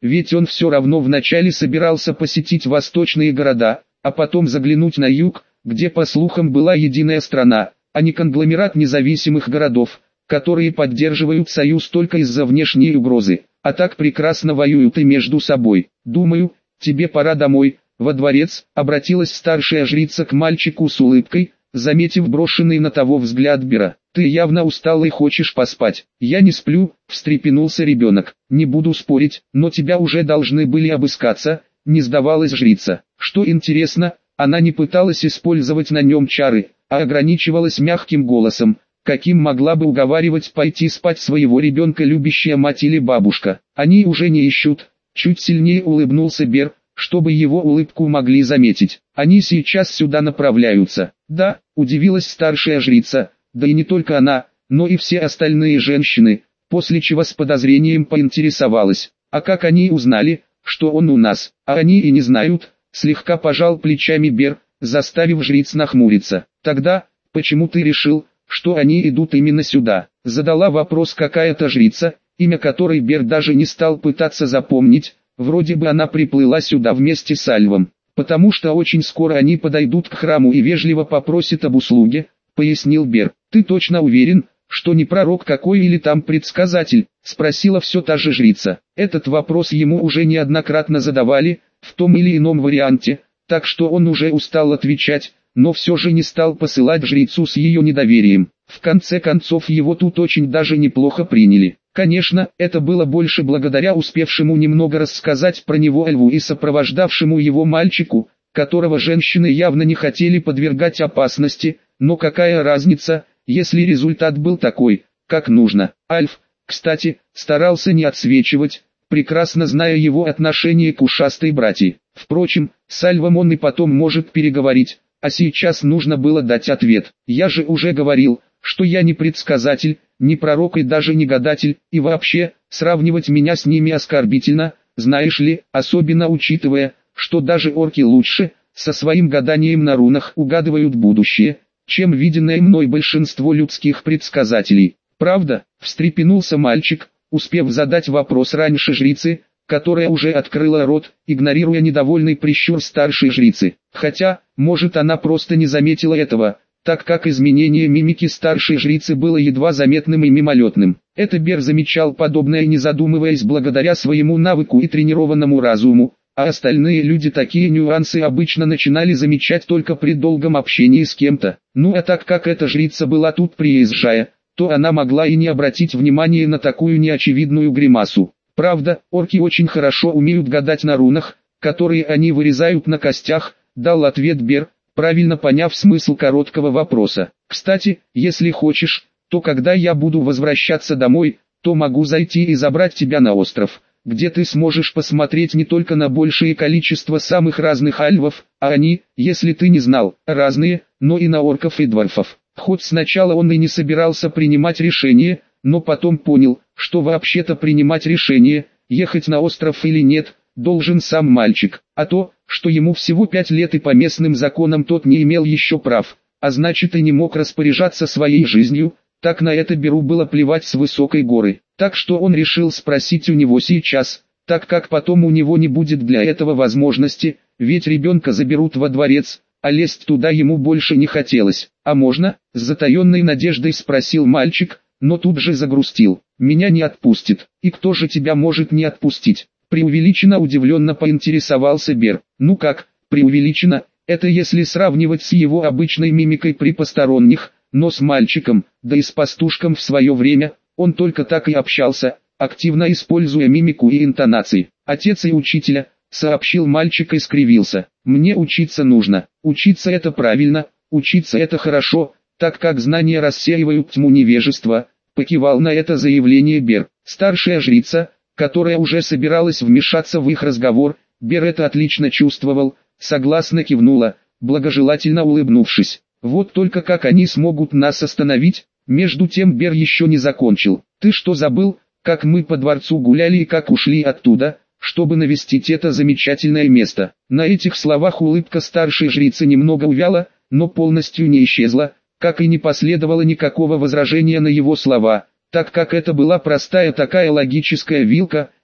ведь он все равно вначале собирался посетить восточные города, а потом заглянуть на юг, где по слухам была единая страна, а не конгломерат независимых городов, которые поддерживают союз только из-за внешней угрозы, а так прекрасно воюют и между собой. Думаю, тебе пора домой, во дворец, обратилась старшая жрица к мальчику с улыбкой, заметив брошенный на того взгляд Бера. Ты явно устал и хочешь поспать. Я не сплю, встрепенулся ребенок. Не буду спорить, но тебя уже должны были обыскаться, не сдавалась жрица. Что интересно, она не пыталась использовать на нем чары, а ограничивалась мягким голосом, каким могла бы уговаривать пойти спать своего ребенка любящая мать или бабушка. Они уже не ищут. Чуть сильнее улыбнулся Бер, чтобы его улыбку могли заметить. Они сейчас сюда направляются. Да, удивилась старшая жрица, да и не только она, но и все остальные женщины, после чего с подозрением поинтересовалась. А как они узнали, что он у нас? А они и не знают, слегка пожал плечами Бер, заставив жриц нахмуриться. Тогда, почему ты решил, что они идут именно сюда? Задала вопрос какая-то жрица, имя которой Бер даже не стал пытаться запомнить. Вроде бы она приплыла сюда вместе с Альвом, потому что очень скоро они подойдут к храму и вежливо попросят об услуге, пояснил Бер. Ты точно уверен, что не пророк какой или там предсказатель? Спросила все та же жрица. Этот вопрос ему уже неоднократно задавали, в том или ином варианте, так что он уже устал отвечать, но все же не стал посылать жрицу с ее недоверием. В конце концов его тут очень даже неплохо приняли. Конечно, это было больше благодаря успевшему немного рассказать про него Альву и сопровождавшему его мальчику, которого женщины явно не хотели подвергать опасности, но какая разница, если результат был такой, как нужно. Альф, кстати, старался не отсвечивать, прекрасно зная его отношение к ушастой братье. Впрочем, с Альвом он и потом может переговорить, а сейчас нужно было дать ответ. Я же уже говорил, что я не предсказатель, не пророк и даже не гадатель, и вообще, сравнивать меня с ними оскорбительно, знаешь ли, особенно учитывая, что даже орки лучше, со своим гаданием на рунах угадывают будущее, чем виденное мной большинство людских предсказателей. Правда, встрепенулся мальчик, успев задать вопрос раньше жрицы, которая уже открыла рот, игнорируя недовольный прищур старшей жрицы. Хотя, может она просто не заметила этого, так как изменение мимики старшей жрицы было едва заметным и мимолетным. Это Бер замечал подобное не задумываясь благодаря своему навыку и тренированному разуму, а остальные люди такие нюансы обычно начинали замечать только при долгом общении с кем-то. Ну а так как эта жрица была тут приезжая, то она могла и не обратить внимания на такую неочевидную гримасу. Правда, орки очень хорошо умеют гадать на рунах, которые они вырезают на костях, дал ответ Бер, правильно поняв смысл короткого вопроса. Кстати, если хочешь, то когда я буду возвращаться домой, то могу зайти и забрать тебя на остров, где ты сможешь посмотреть не только на большее количество самых разных альвов, а они, если ты не знал, разные, но и на орков и дворфов. Хоть сначала он и не собирался принимать решение, но потом понял, что вообще-то принимать решение, ехать на остров или нет, должен сам мальчик, а то, что ему всего пять лет и по местным законам тот не имел еще прав, а значит и не мог распоряжаться своей жизнью, так на это Беру было плевать с высокой горы. Так что он решил спросить у него сейчас, так как потом у него не будет для этого возможности, ведь ребенка заберут во дворец, а лезть туда ему больше не хотелось. «А можно?» – с затаенной надеждой спросил мальчик, но тут же загрустил. «Меня не отпустит. И кто же тебя может не отпустить?» Преувеличенно удивленно поинтересовался Бер. «Ну как, преувеличенно, это если сравнивать с его обычной мимикой при посторонних, но с мальчиком, да и с пастушком в свое время, он только так и общался, активно используя мимику и интонации. Отец и учителя», — сообщил мальчик и скривился. «Мне учиться нужно. Учиться это правильно, учиться это хорошо, так как знания рассеивают тьму невежества», — покивал на это заявление Бер. Старшая жрица, которая уже собиралась вмешаться в их разговор, Бер это отлично чувствовал, согласно кивнула, благожелательно улыбнувшись. «Вот только как они смогут нас остановить?» Между тем Бер еще не закончил. «Ты что забыл, как мы по дворцу гуляли и как ушли оттуда, чтобы навестить это замечательное место?» На этих словах улыбка старшей жрицы немного увяла, но полностью не исчезла, как и не последовало никакого возражения на его слова, так как это была простая такая логическая вилка,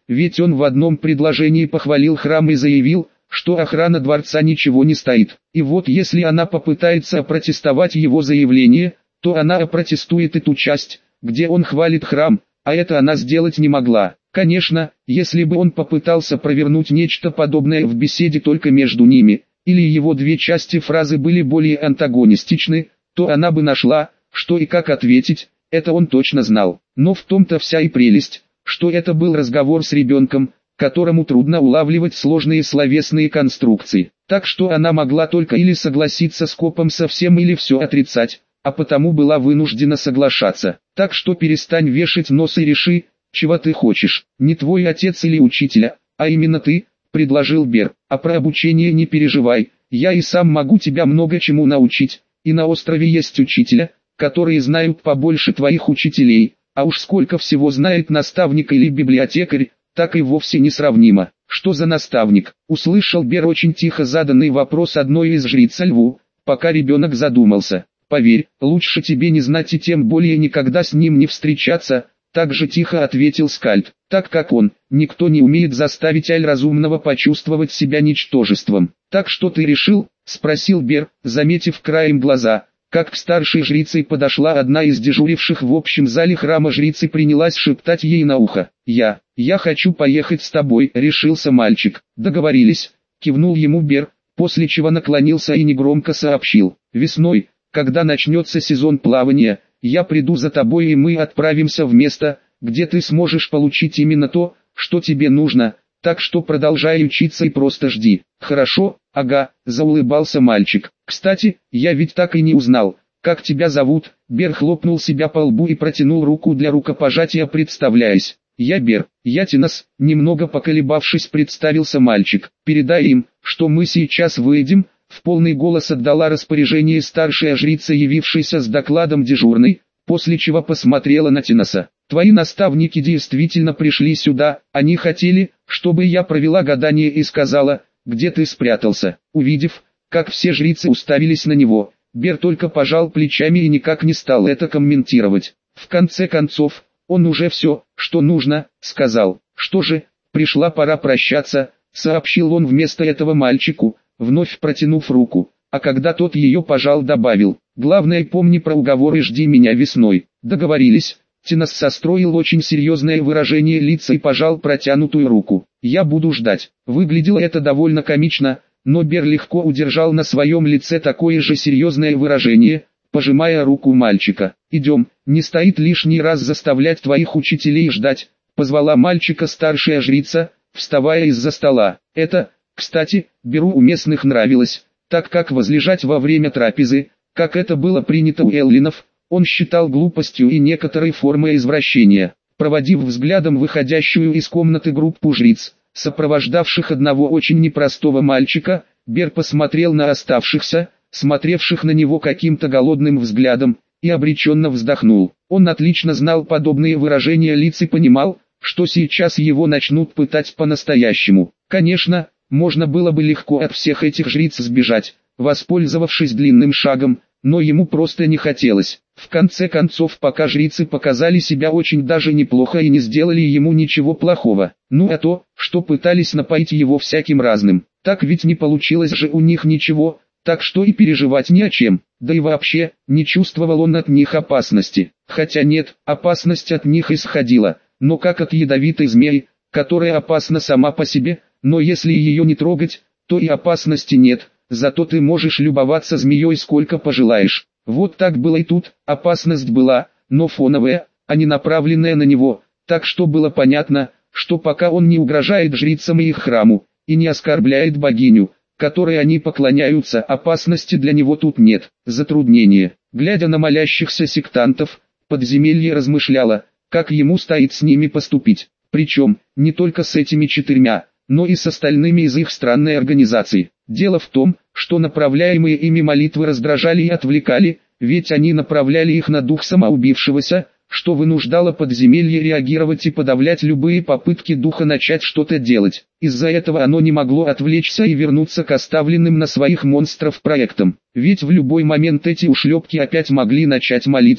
ведь он в одном предложении похвалил храм и заявил, что охрана дворца ничего не стоит. И вот если она попытается опротестовать его заявление, то она опротестует и ту часть, где он хвалит храм, а это она сделать не могла. Конечно, если бы он попытался провернуть нечто подобное в беседе только между ними, или его две части фразы были более антагонистичны, то она бы нашла, что и как ответить, это он точно знал. Но в том-то вся и прелесть, что это был разговор с ребенком, которому трудно улавливать сложные словесные конструкции. Так что она могла только или согласиться с копом совсем, или все отрицать, а потому была вынуждена соглашаться. Так что перестань вешать нос и реши, чего ты хочешь. Не твой отец или учителя, а именно ты, предложил Бер. А про обучение не переживай, я и сам могу тебя много чему научить, и на острове есть учителя, которые знают побольше твоих учителей, а уж сколько всего знает наставник или библиотекарь, так и вовсе несравнимо. Что за наставник? Услышал Бер очень тихо заданный вопрос одной из жриц Льву, пока ребенок задумался. Поверь, лучше тебе не знать и тем более никогда с ним не встречаться, так же тихо ответил Скальд. Так как он, никто не умеет заставить Аль разумного почувствовать себя ничтожеством. Так что ты решил? Спросил Бер, заметив краем глаза, как к старшей жрице подошла одна из дежуривших в общем зале храма жриц и принялась шептать ей на ухо. «Я, я хочу поехать с тобой», — решился мальчик. «Договорились», — кивнул ему Бер, после чего наклонился и негромко сообщил. «Весной, когда начнется сезон плавания, я приду за тобой и мы отправимся в место, где ты сможешь получить именно то, что тебе нужно, так что продолжай учиться и просто жди». «Хорошо, ага», — заулыбался мальчик. «Кстати, я ведь так и не узнал, как тебя зовут». Бер хлопнул себя по лбу и протянул руку для рукопожатия, представляясь. «Я Бер, я Тинос», — немного поколебавшись представился мальчик. «Передай им, что мы сейчас выйдем», — в полный голос отдала распоряжение старшая жрица, явившаяся с докладом дежурной, после чего посмотрела на Тиноса. «Твои наставники действительно пришли сюда, они хотели, чтобы я провела гадание и сказала, где ты спрятался». Увидев, как все жрицы уставились на него, Бер только пожал плечами и никак не стал это комментировать. В конце концов, он уже все, что нужно, сказал. «Что же, пришла пора прощаться», — сообщил он вместо этого мальчику, вновь протянув руку, а когда тот ее пожал, добавил: «Главное, помни про уговор и жди меня весной». «Договорились». Тинос состроил очень серьезное выражение лица и пожал протянутую руку. «Я буду ждать». Выглядело это довольно комично, но Бер легко удержал на своем лице такое же серьезное выражение, пожимая руку мальчика. «Идем, не стоит лишний раз заставлять твоих учителей ждать», — позвала мальчика старшая жрица, вставая из-за стола. Это, кстати, Беру у местных нравилось, так как возлежать во время трапезы, как это было принято у эллинов, он считал глупостью и некоторой формой извращения. Проводив взглядом выходящую из комнаты группу жриц, сопровождавших одного очень непростого мальчика, Бер посмотрел на оставшихся, смотревших на него каким-то голодным взглядом, и обреченно вздохнул. Он отлично знал подобные выражения лиц и понимал, что сейчас его начнут пытать по-настоящему. Конечно, можно было бы легко от всех этих жриц сбежать, воспользовавшись длинным шагом, но ему просто не хотелось. В конце концов, пока жрицы показали себя очень даже неплохо и не сделали ему ничего плохого. Ну а то, что пытались напоить его всяким разным, так ведь не получилось же у них ничего, так что и переживать не о чем. Да и вообще, не чувствовал он от них опасности. Хотя нет, опасность от них исходила, но как от ядовитой змеи, которая опасна сама по себе, но если ее не трогать, то и опасности нет. Зато ты можешь любоваться змеей сколько пожелаешь. Вот так было и тут, опасность была, но фоновая, а не направленная на него, так что было понятно, что пока он не угрожает жрицам и их храму, и не оскорбляет богиню, которой они поклоняются, опасности для него тут нет. Затруднение. Глядя на молящихся сектантов, подземелье размышляло, как ему стоит с ними поступить, причем, не только с этими четырьмя, но и с остальными из их странной организации. Дело в том, что направляемые ими молитвы раздражали и отвлекали, ведь они направляли их на дух самоубившегося, что вынуждало подземелье реагировать и подавлять любые попытки духа начать что-то делать. Из-за этого оно не могло отвлечься и вернуться к оставленным на своих монстров проектам. Ведь в любой момент эти ушлепки опять могли начать молиться,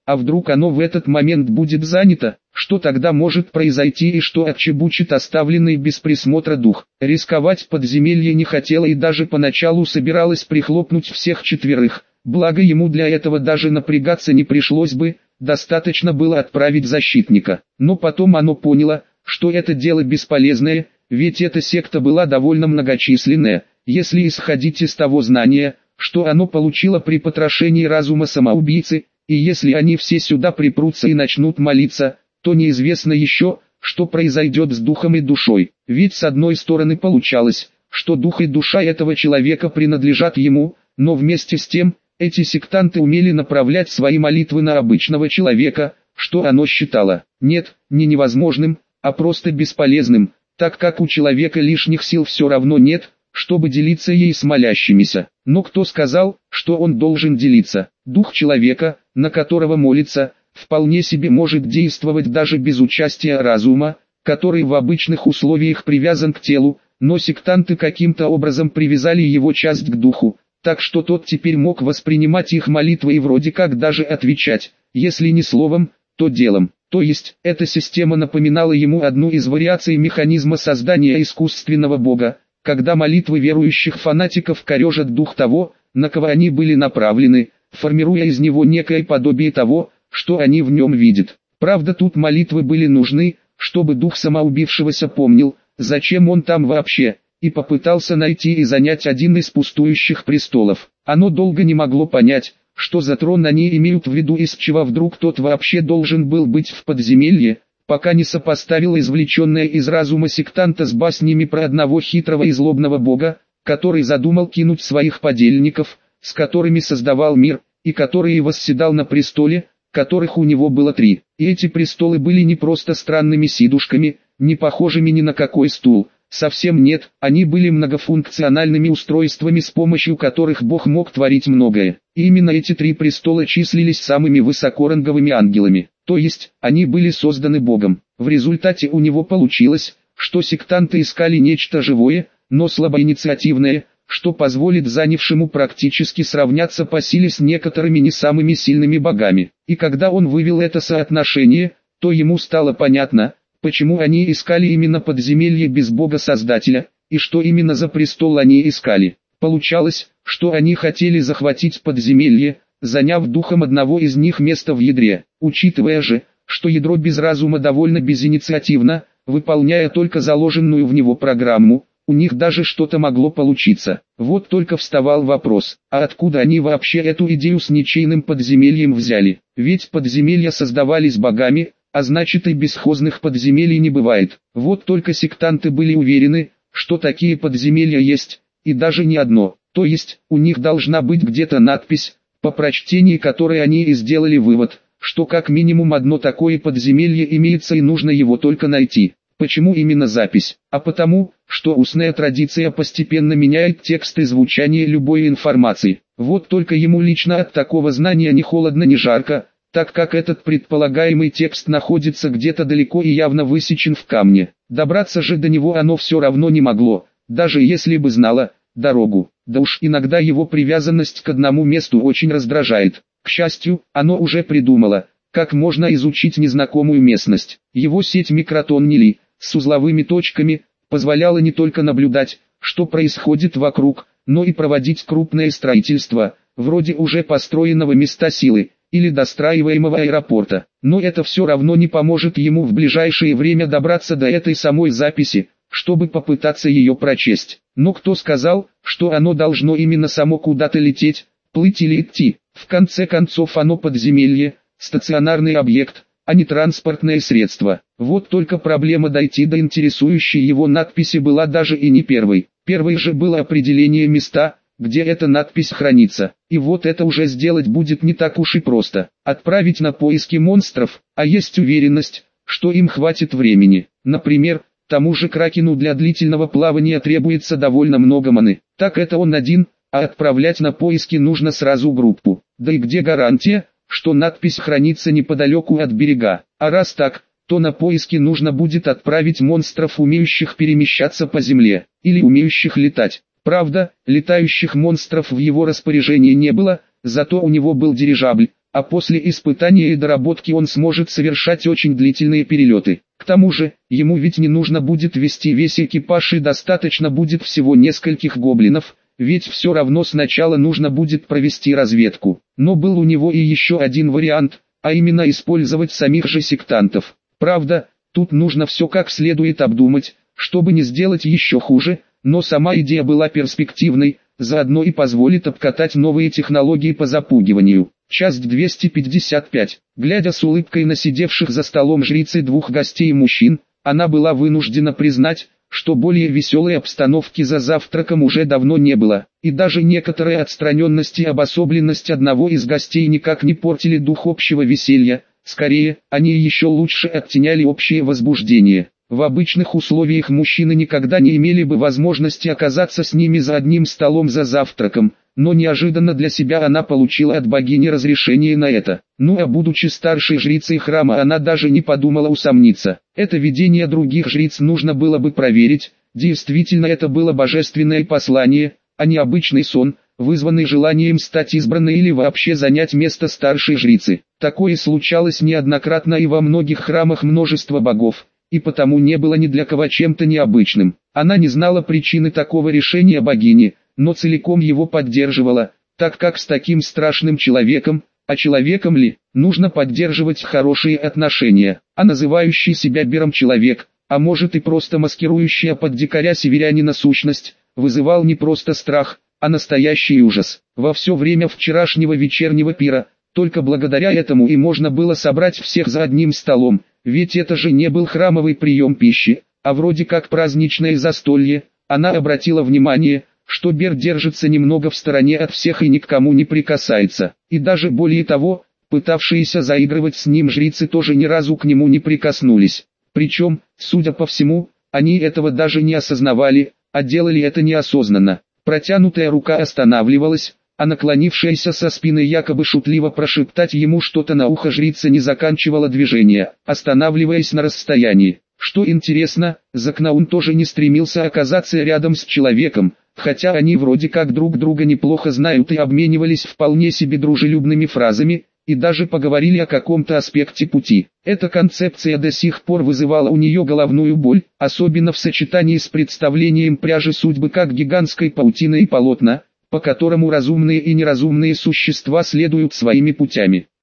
А вдруг оно в этот момент будет занято? Что тогда может произойти и что отчебучит оставленный без присмотра дух? Рисковать подземелье не хотела и даже поначалу собиралась прихлопнуть всех четверых. Благо ему для этого даже напрягаться не пришлось бы, достаточно было отправить защитника. Но потом оно поняло, что это дело бесполезное, ведь эта секта была довольно многочисленная, если исходить из того знания, что оно получило при потрошении разума самоубийцы, и если они все сюда припрутся и начнут молиться, то неизвестно еще, что произойдет с духом и душой. Ведь с одной стороны получалось, что дух и душа этого человека принадлежат ему, но вместе с тем, эти сектанты умели направлять свои молитвы на обычного человека, что оно считало, нет, не невозможным, а просто бесполезным, так как у человека лишних сил все равно нет, чтобы делиться ей с молящимися. Но кто сказал, что он должен делиться? Дух человека, на которого молится, вполне себе может действовать даже без участия разума, который в обычных условиях привязан к телу, но сектанты каким-то образом привязали его часть к духу, так что тот теперь мог воспринимать их молитвы и вроде как даже отвечать, если не словом, то делом. То есть, эта система напоминала ему одну из вариаций механизма создания искусственного бога, когда молитвы верующих фанатиков корежат дух того, на кого они были направлены, формируя из него некое подобие того, что они в нем видят. Правда, тут молитвы были нужны, чтобы дух самоубившегося помнил, зачем он там вообще, и попытался найти и занять один из пустующих престолов. Оно долго не могло понять, что за трон они имеют в виду и с чего вдруг тот вообще должен был быть в подземелье, пока не сопоставил извлеченное из разума сектанта с баснями про одного хитрого и злобного бога, который задумал кинуть своих подельников, с которыми создавал мир, и который и восседал на престоле, которых у него было три. И эти престолы были не просто странными сидушками, не похожими ни на какой стул, совсем нет, они были многофункциональными устройствами, с помощью которых Бог мог творить многое. И именно эти три престола числились самыми высокоранговыми ангелами, то есть, они были созданы Богом. В результате у него получилось, что сектанты искали нечто живое, но слабоинициативное, что позволит занявшему практически сравняться по силе с некоторыми не самыми сильными богами. И когда он вывел это соотношение, то ему стало понятно, почему они искали именно подземелье без бога-создателя, и что именно за престол они искали. Получалось, что они хотели захватить подземелье, заняв духом одного из них место в ядре. Учитывая же, что ядро без разума довольно безинициативно, выполняя только заложенную в него программу, у них даже что-то могло получиться. Вот только вставал вопрос, а откуда они вообще эту идею с ничейным подземельем взяли? Ведь подземелья создавались богами, а значит и бесхозных подземелий не бывает. Вот только сектанты были уверены, что такие подземелья есть, и даже не одно. То есть, у них должна быть где-то надпись, по прочтении которой они и сделали вывод, что как минимум одно такое подземелье имеется и нужно его только найти. Почему именно запись? А потому, что устная традиция постепенно меняет текст и звучание любой информации. Вот только ему лично от такого знания ни холодно ни жарко, так как этот предполагаемый текст находится где-то далеко и явно высечен в камне. Добраться же до него оно все равно не могло, даже если бы знало дорогу. Да уж иногда его привязанность к одному месту очень раздражает. К счастью, оно уже придумало, как можно изучить незнакомую местность. Его сеть микротоннелей с узловыми точками позволяла не только наблюдать, что происходит вокруг, но и проводить крупное строительство, вроде уже построенного места силы, или достраиваемого аэропорта. Но это все равно не поможет ему в ближайшее время добраться до этой самой записи, чтобы попытаться ее прочесть. Но кто сказал, что оно должно именно само куда-то лететь, плыть или идти? В конце концов оно подземелье, стационарный объект, а не транспортное средство. Вот только проблема дойти до интересующей его надписи была даже и не первой. Первой же было определение места, где эта надпись хранится. И вот это уже сделать будет не так уж и просто. Отправить на поиски монстров, а есть уверенность, что им хватит времени. Например, тому же Кракену для длительного плавания требуется довольно много маны. Так это он один, а отправлять на поиски нужно сразу группу. Да и где гарантия, что надпись хранится неподалеку от берега? А раз так, то на поиски нужно будет отправить монстров, умеющих перемещаться по земле, или умеющих летать. Правда, летающих монстров в его распоряжении не было, зато у него был дирижабль, а после испытания и доработки он сможет совершать очень длительные перелеты. К тому же, ему ведь не нужно будет вести весь экипаж и достаточно будет всего нескольких гоблинов, ведь все равно сначала нужно будет провести разведку. Но был у него и еще один вариант, а именно использовать самих же сектантов. Правда, тут нужно все как следует обдумать, чтобы не сделать еще хуже, но сама идея была перспективной, заодно и позволит обкатать новые технологии по запугиванию. Часть двести пятьдесят пять. Глядя с улыбкой на сидевших за столом жриц и двух гостей мужчин, она была вынуждена признать, что более веселой обстановки за завтраком уже давно не было, и даже некоторая отстраненность и обособленность одного из гостей никак не портили дух общего веселья, скорее, они еще лучше оттеняли общее возбуждение. В обычных условиях мужчины никогда не имели бы возможности оказаться с ними за одним столом за завтраком, но неожиданно для себя она получила от богини разрешение на это. Ну а будучи старшей жрицей храма, она даже не подумала усомниться. Это видение других жриц нужно было бы проверить, действительно это было божественное послание, а не обычный сон, вызванный желанием стать избранной или вообще занять место старшей жрицы. Такое случалось неоднократно и во многих храмах множества богов, и потому не было ни для кого чем-то необычным. Она не знала причины такого решения богини, но целиком его поддерживала, так как с таким страшным человеком, а человеком ли, нужно поддерживать хорошие отношения, а называющий себя Бером человек, а может и просто маскирующая под дикаря северянина сущность, вызывал не просто страх, а настоящий ужас. Во все время вчерашнего вечернего пира, только благодаря этому и можно было собрать всех за одним столом, ведь это же не был храмовый прием пищи, а вроде как праздничное застолье. Она обратила внимание, что Бер держится немного в стороне от всех и ни к кому не прикасается. И даже более того, пытавшиеся заигрывать с ним жрицы тоже ни разу к нему не прикоснулись. Причем, судя по всему, они этого даже не осознавали, а делали это неосознанно. Протянутая рука останавливалась, а наклонившаяся со спины якобы шутливо прошептать ему что-то на ухо жрица не заканчивала движение, останавливаясь на расстоянии. Что интересно, Закнаун тоже не стремился оказаться рядом с человеком, хотя они вроде как друг друга неплохо знают и обменивались вполне себе дружелюбными фразами, и даже поговорили о каком-то аспекте пути. Эта концепция до сих пор вызывала у нее головную боль, особенно в сочетании с представлением пряжи судьбы как гигантской паутины и полотна, по которому разумные и неразумные существа следуют своими путями.